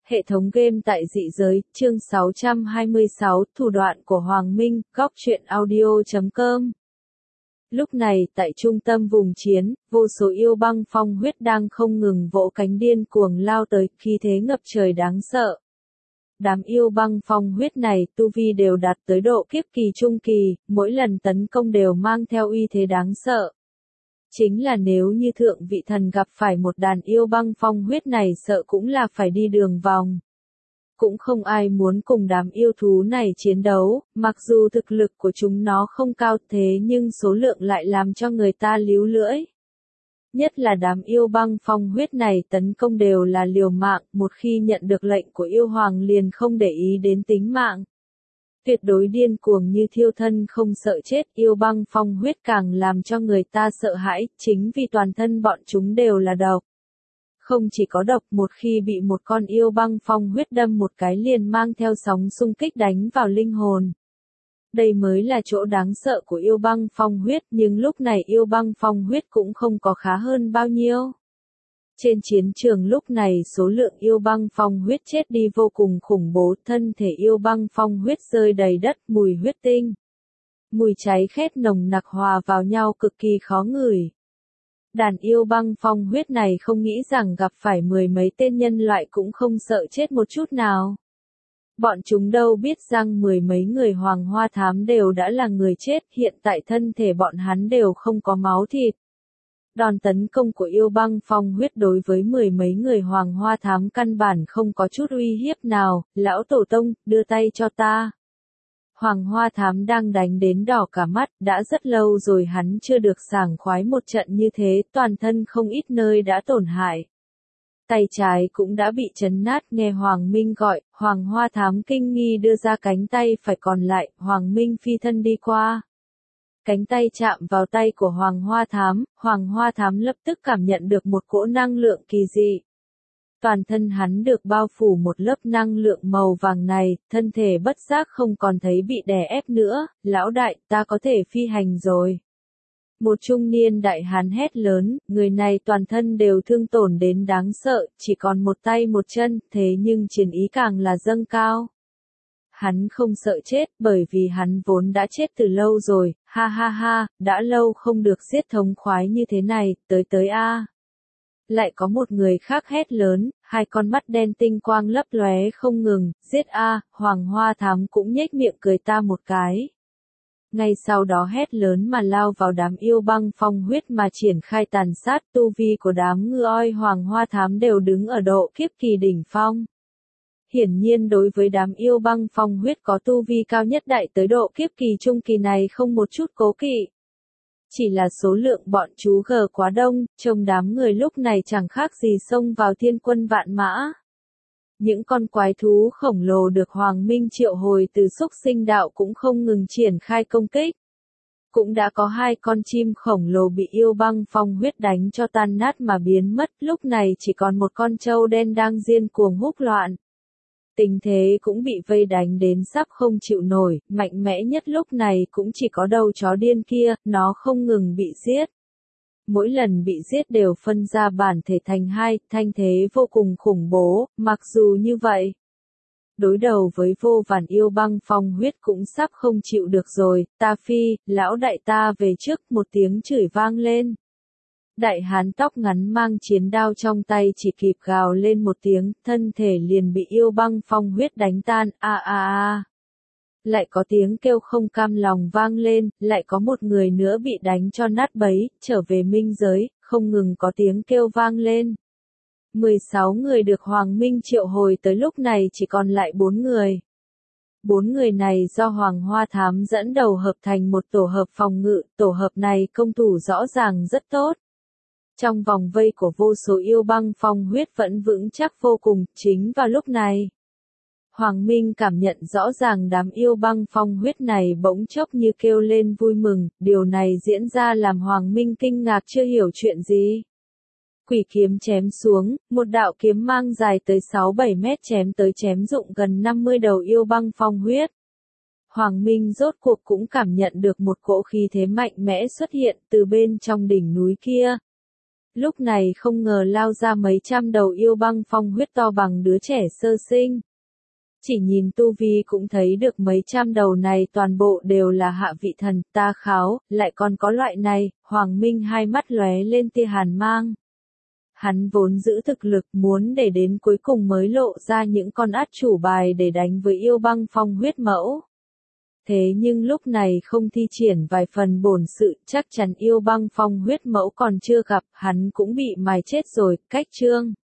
Hệ thống game tại dị giới, chương 626, thủ đoạn của Hoàng Minh, góc truyện audio.com. Lúc này, tại trung tâm vùng chiến, vô số yêu băng phong huyết đang không ngừng vỗ cánh điên cuồng lao tới, khí thế ngập trời đáng sợ. Đám yêu băng phong huyết này, tu vi đều đạt tới độ kiếp kỳ trung kỳ, mỗi lần tấn công đều mang theo uy thế đáng sợ. Chính là nếu như thượng vị thần gặp phải một đàn yêu băng phong huyết này sợ cũng là phải đi đường vòng. Cũng không ai muốn cùng đám yêu thú này chiến đấu, mặc dù thực lực của chúng nó không cao thế nhưng số lượng lại làm cho người ta líu lưỡi. Nhất là đám yêu băng phong huyết này tấn công đều là liều mạng, một khi nhận được lệnh của yêu hoàng liền không để ý đến tính mạng. Tuyệt đối điên cuồng như thiêu thân không sợ chết, yêu băng phong huyết càng làm cho người ta sợ hãi, chính vì toàn thân bọn chúng đều là độc. Không chỉ có độc, một khi bị một con yêu băng phong huyết đâm một cái liền mang theo sóng xung kích đánh vào linh hồn. Đây mới là chỗ đáng sợ của yêu băng phong huyết, nhưng lúc này yêu băng phong huyết cũng không có khá hơn bao nhiêu. Trên chiến trường lúc này số lượng yêu băng phong huyết chết đi vô cùng khủng bố, thân thể yêu băng phong huyết rơi đầy đất, mùi huyết tinh. Mùi cháy khét nồng nặc hòa vào nhau cực kỳ khó ngửi. Đàn yêu băng phong huyết này không nghĩ rằng gặp phải mười mấy tên nhân loại cũng không sợ chết một chút nào. Bọn chúng đâu biết rằng mười mấy người Hoàng Hoa Thám đều đã là người chết, hiện tại thân thể bọn hắn đều không có máu thịt. Đòn tấn công của yêu băng phong huyết đối với mười mấy người Hoàng Hoa Thám căn bản không có chút uy hiếp nào, lão tổ tông, đưa tay cho ta. Hoàng Hoa Thám đang đánh đến đỏ cả mắt, đã rất lâu rồi hắn chưa được sảng khoái một trận như thế, toàn thân không ít nơi đã tổn hại. Tay trái cũng đã bị chấn nát, nghe Hoàng Minh gọi, Hoàng Hoa Thám kinh nghi đưa ra cánh tay phải còn lại, Hoàng Minh phi thân đi qua. Cánh tay chạm vào tay của Hoàng Hoa Thám lập tức cảm nhận được một cỗ năng lượng kỳ dị. Toàn thân hắn được bao phủ một lớp năng lượng màu vàng này, thân thể bất giác không còn thấy bị đè ép nữa, lão đại, ta có thể phi hành rồi. Một trung niên đại hán hét lớn, người này toàn thân đều thương tổn đến đáng sợ, chỉ còn một tay một chân, thế nhưng chiến ý càng là dâng cao. Hắn không sợ chết, bởi vì hắn vốn đã chết từ lâu rồi, ha ha ha, đã lâu không được giết thống khoái như thế này, tới a. Lại có một người khác hét lớn, hai con mắt đen tinh quang lấp lóe không ngừng, giết a, Hoàng Hoa Thám cũng nhếch miệng cười ta một cái. Ngay sau đó hét lớn mà lao vào đám yêu băng phong huyết mà triển khai tàn sát, tu vi của đám ngư oi Hoàng Hoa Thám đều đứng ở độ kiếp kỳ đỉnh phong. Hiển nhiên đối với đám yêu băng phong huyết có tu vi cao nhất đại tới độ kiếp kỳ trung kỳ này không một chút cố kỵ. Chỉ là số lượng bọn chú gờ quá đông, trông đám người lúc này chẳng khác gì xông vào thiên quân vạn mã. Những con quái thú khổng lồ được Hoàng Minh triệu hồi từ xúc sinh đạo cũng không ngừng triển khai công kích. Cũng đã có hai con chim khổng lồ bị yêu băng phong huyết đánh cho tan nát mà biến mất, lúc này chỉ còn một con trâu đen đang điên cuồng húc loạn. Tình thế cũng bị vây đánh đến sắp không chịu nổi, mạnh mẽ nhất lúc này cũng chỉ có đầu chó điên kia, nó không ngừng bị giết. Mỗi lần bị giết đều phân ra bản thể thành hai, thanh thế vô cùng khủng bố, mặc dù như vậy. Đối đầu với vô vàn yêu băng phong huyết cũng sắp không chịu được rồi, ta phi, lão đại ta về trước, một tiếng chửi vang lên. Đại hán tóc ngắn mang chiến đao trong tay chỉ kịp gào lên một tiếng, thân thể liền bị yêu băng phong huyết đánh tan, a. Lại có tiếng kêu không cam lòng vang lên, lại có một người nữa bị đánh cho nát bấy, trở về minh giới, không ngừng có tiếng kêu vang lên. 16 người được Hoàng Minh triệu hồi tới lúc này chỉ còn lại 4 người. 4 người này do Hoàng Hoa Thám dẫn đầu hợp thành một tổ hợp phòng ngự, tổ hợp này công thủ rõ ràng rất tốt. Trong vòng vây của vô số yêu băng phong huyết vẫn vững chắc vô cùng, chính vào lúc này. Hoàng Minh cảm nhận rõ ràng đám yêu băng phong huyết này bỗng chốc như kêu lên vui mừng, điều này diễn ra làm Hoàng Minh kinh ngạc chưa hiểu chuyện gì. Quỷ kiếm chém xuống, một đạo kiếm mang dài tới 6-7 mét chém tới chém rụng gần 50 đầu yêu băng phong huyết. Hoàng Minh rốt cuộc cũng cảm nhận được một cỗ khí thế mạnh mẽ xuất hiện từ bên trong đỉnh núi kia. Lúc này không ngờ lao ra mấy trăm đầu yêu băng phong huyết to bằng đứa trẻ sơ sinh. Chỉ nhìn tu vi cũng thấy được mấy trăm đầu này toàn bộ đều là hạ vị thần, ta kháo, lại còn có loại này. Hoàng Minh hai mắt lóe lên tia hàn mang. Hắn vốn giữ thực lực muốn để đến cuối cùng mới lộ ra những con át chủ bài để đánh với yêu băng phong huyết mẫu. Thế nhưng lúc này không thi triển vài phần bổn sự, chắc chắn yêu băng phong huyết mẫu còn chưa gặp, hắn cũng bị mài chết rồi. Cách chương